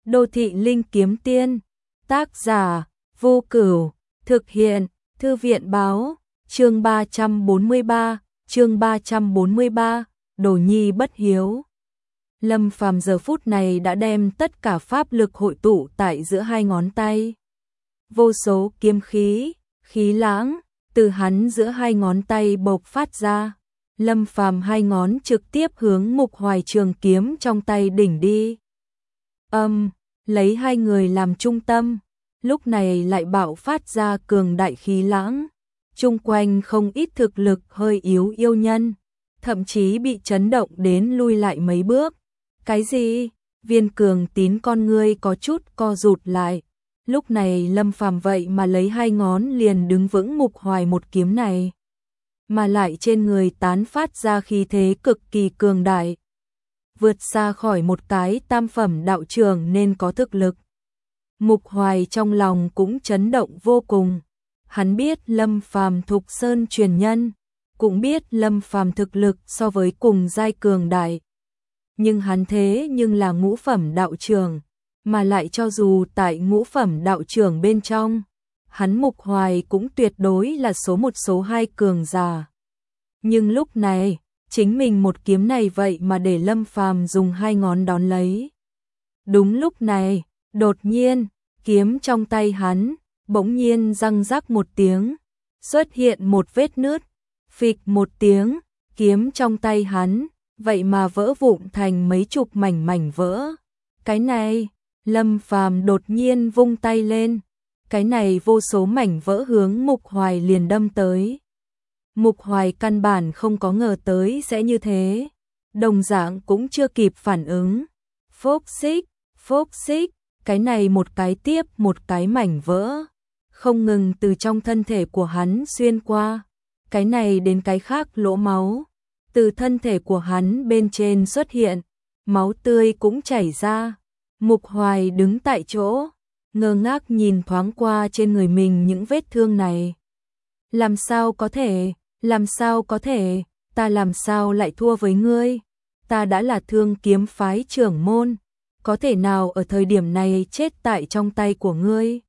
Đô thị linh kiếm tiên, tác giả, Vô Cửu, thực hiện, Thư viện báo, chương 343, Đồ Nhi bất hiếu. Lâm Phàm giờ phút này đã đem tất cả pháp lực hội tụ tại giữa hai ngón tay. Vô số kiếm khí, khí lãng, từ hắn giữa hai ngón tay bộc phát ra. Lâm Phàm hai ngón trực tiếp hướng Mục Hoài trường kiếm trong tay đỉnh đi. Lấy hai người làm trung tâm, lúc này lại bạo phát ra cường đại khí lãng. Chung quanh không ít thực lực hơi yếu yêu nhân, thậm chí bị chấn động đến lui lại mấy bước. Cái gì? Viên Cường Tín con ngươi có chút co rụt lại. Lúc này Lâm Phàm vậy mà lấy hai ngón liền đứng vững Mục Hoài một kiếm này, mà lại trên người tán phát ra khí thế cực kỳ cường đại, vượt xa khỏi một cái tam phẩm đạo trưởng nên có thực lực. Mục Hoài trong lòng cũng chấn động vô cùng. Hắn biết Lâm Phàm Thục Sơn truyền nhân, cũng biết Lâm Phàm thực lực so với cùng giai cường đại. Nhưng hắn thế nhưng là ngũ phẩm đạo trưởng, mà lại cho dù tại ngũ phẩm đạo trưởng bên trong, hắn Mục Hoài cũng tuyệt đối là số một số hai cường giả. Nhưng lúc này, chính mình một kiếm này vậy mà để Lâm Phàm dùng hai ngón đón lấy. Đúng lúc này, đột nhiên, kiếm trong tay hắn bỗng nhiên răng rắc một tiếng, xuất hiện một vết nứt, phịch một tiếng, kiếm trong tay hắn vậy mà vỡ vụn thành mấy chục mảnh vỡ. Cái này, Lâm Phàm đột nhiên vung tay lên, cái này vô số mảnh vỡ hướng Mục Hoài liền đâm tới. Mục Hoài căn bản không có ngờ tới sẽ như thế, đồng dạng cũng chưa kịp phản ứng. Phốc xích, cái này một cái tiếp một cái mảnh vỡ, không ngừng từ trong thân thể của hắn xuyên qua, cái này đến cái khác lỗ máu, từ thân thể của hắn bên trên xuất hiện, máu tươi cũng chảy ra. Mục Hoài đứng tại chỗ, ngơ ngác nhìn thoáng qua trên người mình những vết thương này. Làm sao có thể, ta làm sao lại thua với ngươi? Ta đã là Thương Kiếm phái trưởng môn, có thể nào ở thời điểm này chết tại trong tay của ngươi?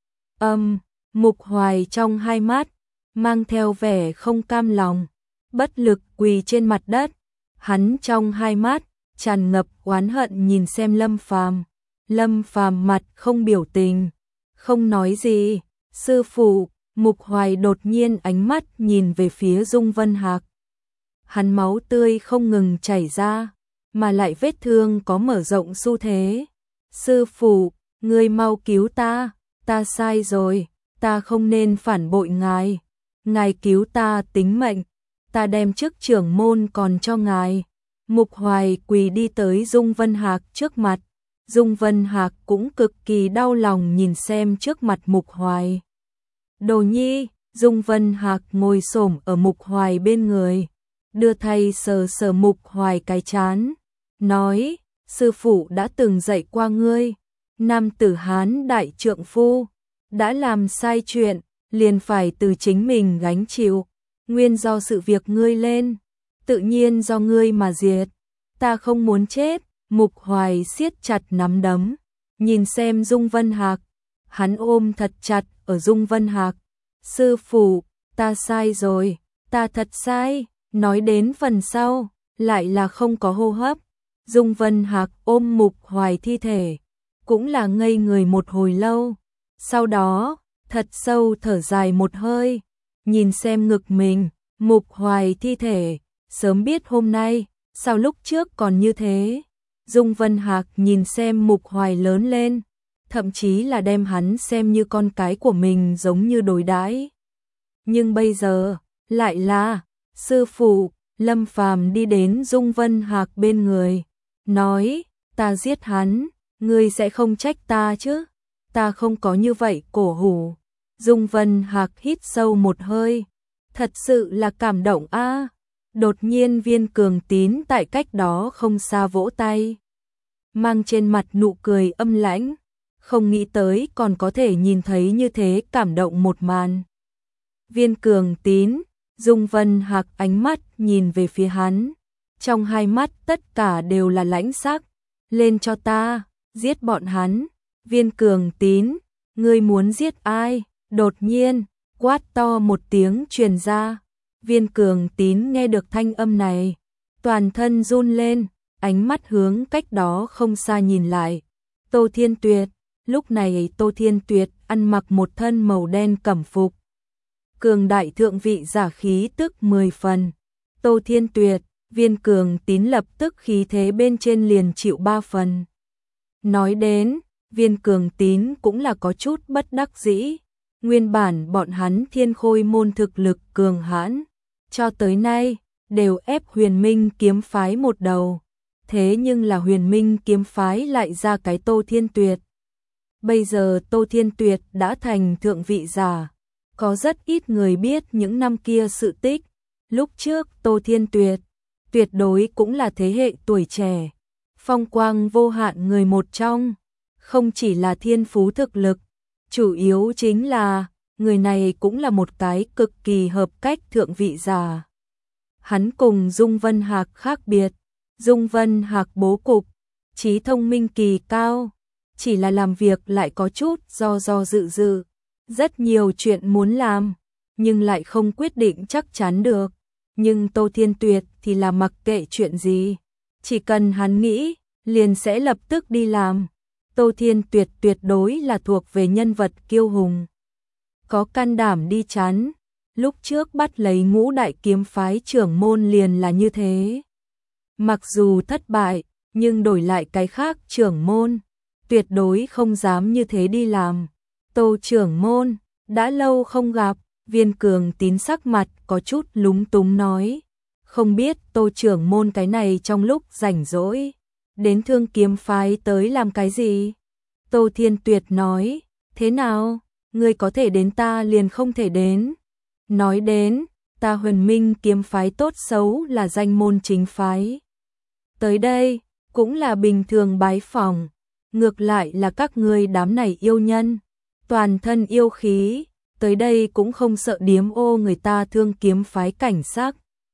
Mục Hoài trong hai mắt mang theo vẻ không cam lòng, bất lực quỳ trên mặt đất, hắn trong hai mắt tràn ngập oán hận nhìn xem Lâm Phàm. Lâm Phàm mặt không biểu tình, không nói gì. Sư phụ, Mục Hoài đột nhiên ánh mắt nhìn về phía Dung Vân Hạc. Hắn máu tươi không ngừng chảy ra, mà lại vết thương có mở rộng xu thế. Sư phụ, ngươi mau cứu ta sai rồi, ta không nên phản bội ngài. Ngài cứu ta tính mệnh, ta đem chức trưởng môn còn cho ngài. Mục Hoài quỳ đi tới Dung Vân Hạc trước mặt. Dung Vân Hạc cũng cực kỳ đau lòng nhìn xem trước mặt Mục Hoài. Đồ Nhi, Dung Vân Hạc ngồi xổm ở Mục Hoài bên người, đưa tay sờ sờ Mục Hoài cái trán, nói, sư phụ đã từng dạy qua ngươi, nam tử Hán đại trượng phu, đã làm sai chuyện, liền phải từ chính mình gánh chịu, nguyên do sự việc ngươi lên, tự nhiên do ngươi mà diệt, ta không muốn chết. Mục Hoài siết chặt nắm đấm, nhìn xem Dung Vân Hạc, hắn ôm thật chặt ở Dung Vân Hạc. Sư phụ, ta sai rồi, ta thật sai. Nói đến phần sau, lại là không có hô hấp. Dung Vân Hạc ôm Mục Hoài thi thể, cũng là ngây người một hồi lâu. Sau đó, thật sâu thở dài một hơi, nhìn xem ngực mình, Mục Hoài thi thể, sớm biết hôm nay, sao lúc trước còn như thế. Dung Vân Hạc nhìn xem Mục Hoài lớn lên, thậm chí là đem hắn xem như con cái của mình giống như đối đãi. Nhưng bây giờ, lại là, sư phụ, Lâm Phàm đi đến Dung Vân Hạc bên người, nói, ta giết hắn, ngươi sẽ không trách ta chứ, ta không có như vậy cổ hủ. Dung Vân Hạc hít sâu một hơi, thật sự là cảm động a. Đột nhiên Viên Cường Tín tại cách đó không xa vỗ tay, mang trên mặt nụ cười âm lãnh, không nghĩ tới còn có thể nhìn thấy như thế cảm động một màn. Viên Cường Tín, Dung Vân Hạc ánh mắt nhìn về phía hắn, trong hai mắt tất cả đều là lãnh sắc. Lên cho ta, giết bọn hắn. Viên Cường Tín, ngươi muốn giết ai? Đột nhiên, quát to một tiếng truyền ra. Viên Cường Tín nghe được thanh âm này, toàn thân run lên, ánh mắt hướng cách đó không xa nhìn lại. Tô Thiên Tuyệt, lúc này Tô Thiên Tuyệt ăn mặc một thân màu đen cẩm phục. Cường đại thượng vị giả khí tức 10 phần. Tô Thiên Tuyệt, Viên Cường Tín lập tức khí thế bên trên liền chịu 3 phần. Nói đến, Viên Cường Tín cũng là có chút bất đắc dĩ. Nguyên bản bọn hắn Thiên Khôi môn thực lực cường hãn, cho tới nay đều ép Huyền Minh kiếm phái một đầu. Thế nhưng là Huyền Minh kiếm phái lại ra cái Tô Thiên Tuyệt. Bây giờ Tô Thiên Tuyệt đã thành thượng vị giả, có rất ít người biết những năm kia sự tích. Lúc trước Tô Thiên Tuyệt tuyệt đối cũng là thế hệ tuổi trẻ, phong quang vô hạn người một trong, không chỉ là thiên phú thực lực, chủ yếu chính là người này cũng là một cái cực kỳ hợp cách thượng vị giả. Hắn cùng Dung Vân Hạc khác biệt, Dung Vân Hạc bố cục, trí thông minh kỳ cao, chỉ là làm việc lại có chút do dự, rất nhiều chuyện muốn làm, nhưng lại không quyết định chắc chắn được. Nhưng Tô Thiên Tuyệt thì là mặc kệ chuyện gì, chỉ cần hắn nghĩ, liền sẽ lập tức đi làm. Tô Thiên Tuyệt tuyệt đối là thuộc về nhân vật kiêu hùng, có can đảm đi chắn. Lúc trước bắt lấy Ngũ Đại kiếm phái trưởng môn liền là như thế. Mặc dù thất bại, nhưng đổi lại cái khác trưởng môn, tuyệt đối không dám như thế đi làm. Tô trưởng môn, đã lâu không gặp. Viên Cường Tín sắc mặt có chút lúng túng nói, không biết Tô trưởng môn cái này trong lúc rảnh rỗi, đến Thương kiếm phái tới làm cái gì? Tô Thiên Tuyệt nói, thế nào, ngươi có thể đến ta liền không thể đến. Nói đến, ta Huyền Minh kiếm phái tốt xấu là danh môn chính phái. Tới đây, cũng là bình thường bái phỏng, ngược lại là các ngươi đám này yêu nhân, toàn thân yêu khí. Tới đây cũng không sợ điếm ô người ta Thương kiếm phái cảnh sắc.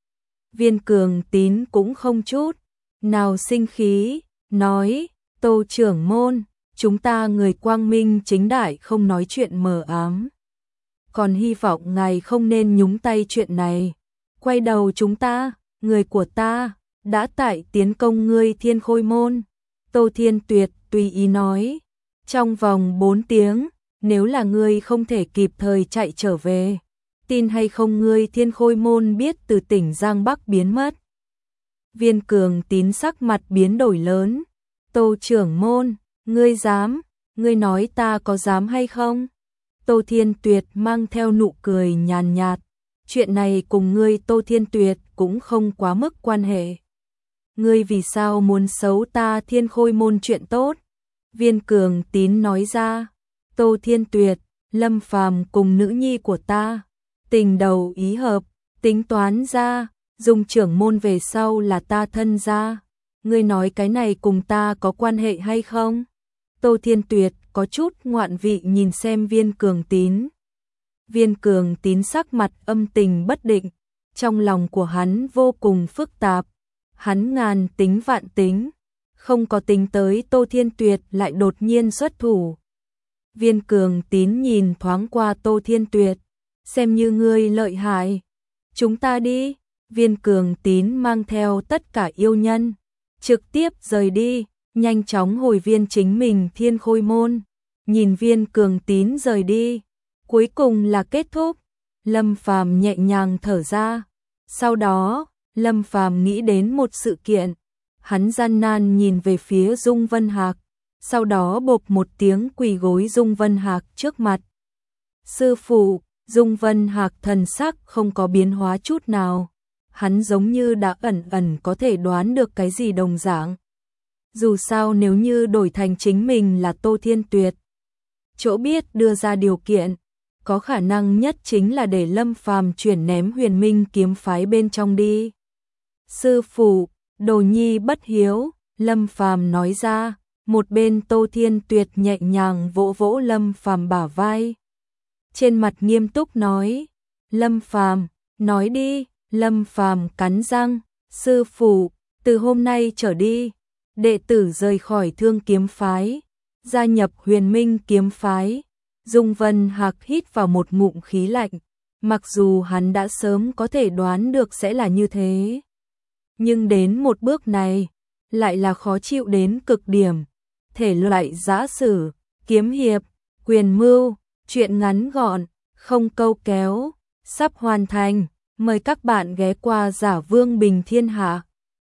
Viên Cường Tín cũng không chút nào sinh khí, nói, Tô trưởng môn, chúng ta người quang minh chính đại không nói chuyện mờ ám. Còn hy vọng ngài không nên nhúng tay chuyện này. Quay đầu chúng ta, người của ta, đã tại tiến công ngươi Thiên Khôi môn. Tô Thiên Tuyệt tùy ý nói, trong vòng 4 tiếng, nếu là ngươi không thể kịp thời chạy trở về, tin hay không ngươi Thiên Khôi môn biết từ tỉnh Giang Bắc biến mất. Viên Cường Tín sắc mặt biến đổi lớn. Tô trưởng môn, ngươi dám, ngươi nói ta có dám hay không? Tô Thiên Tuyệt mang theo nụ cười nhàn nhạt. Chuyện này cùng ngươi Tô Thiên Tuyệt cũng không quá mức quan hệ. Ngươi vì sao muốn xấu ta Thiên Khôi môn chuyện tốt? Viên Cường Tín nói ra. Tô Thiên Tuyệt, Lâm Phàm cùng nữ nhi của ta, tình đầu ý hợp, tính toán ra, dùng trưởng môn về sau là ta thân gia. Ngươi nói cái này cùng ta có quan hệ hay không? Tô Thiên Tuyệt có chút ngoạn vị nhìn xem Viên Cường Tín. Viên Cường Tín sắc mặt âm tình bất định, trong lòng của hắn vô cùng phức tạp. Hắn ngàn tính vạn tính, không có tính tới Tô Thiên Tuyệt lại đột nhiên xuất thủ. Viên Cường Tín nhìn thoáng qua Tô Thiên Tuyệt, xem như ngươi lợi hại. Chúng ta đi. Viên Cường Tín mang theo tất cả yêu nhân, trực tiếp rời đi, nhanh chóng hồi viên chính mình Thiên Khôi môn. Nhìn Viên Cường Tín rời đi, cuối cùng là kết thúc. Lâm Phàm nhẹ nhàng thở ra. Sau đó, Lâm Phàm nghĩ đến một sự kiện. Hắn gian nan nhìn về phía Dung Vân Hạc, sau đó bộp một tiếng quỳ gối Dung Vân Hạc trước mặt. Sư phụ, Dung Vân Hạc thần sắc không có biến hóa chút nào. Hắn giống như đã ẩn có thể đoán được cái gì đồng dạng. Dù sao nếu như đổi thành chính mình là Tô Thiên Tuyệt, chỗ biết đưa ra điều kiện, có khả năng nhất chính là để Lâm Phàm chuyển ném Huyền Minh kiếm phái bên trong đi. Sư phụ, đồ nhi bất hiếu, Lâm Phàm nói ra. Một bên Tô Thiên Tuyệt nhẹ nhàng vỗ vỗ Lâm Phàm bả vai. Trên mặt nghiêm túc nói, Lâm Phàm, nói đi. Lâm Phàm cắn răng, sư phụ, từ hôm nay trở đi, đệ tử rời khỏi Thương Kiếm Phái, gia nhập Huyền Minh Kiếm Phái. Dung Vân Hạc hít vào một ngụm khí lạnh, mặc dù hắn đã sớm có thể đoán được sẽ là như thế. Nhưng đến một bước này, lại là khó chịu đến cực điểm. Thể loại giã sử, kiếm hiệp, quyền mưu, truyện ngắn gọn, không câu kéo, sắp hoàn thành. Mời các bạn ghé qua Giả Vương Bình Thiên Hạ.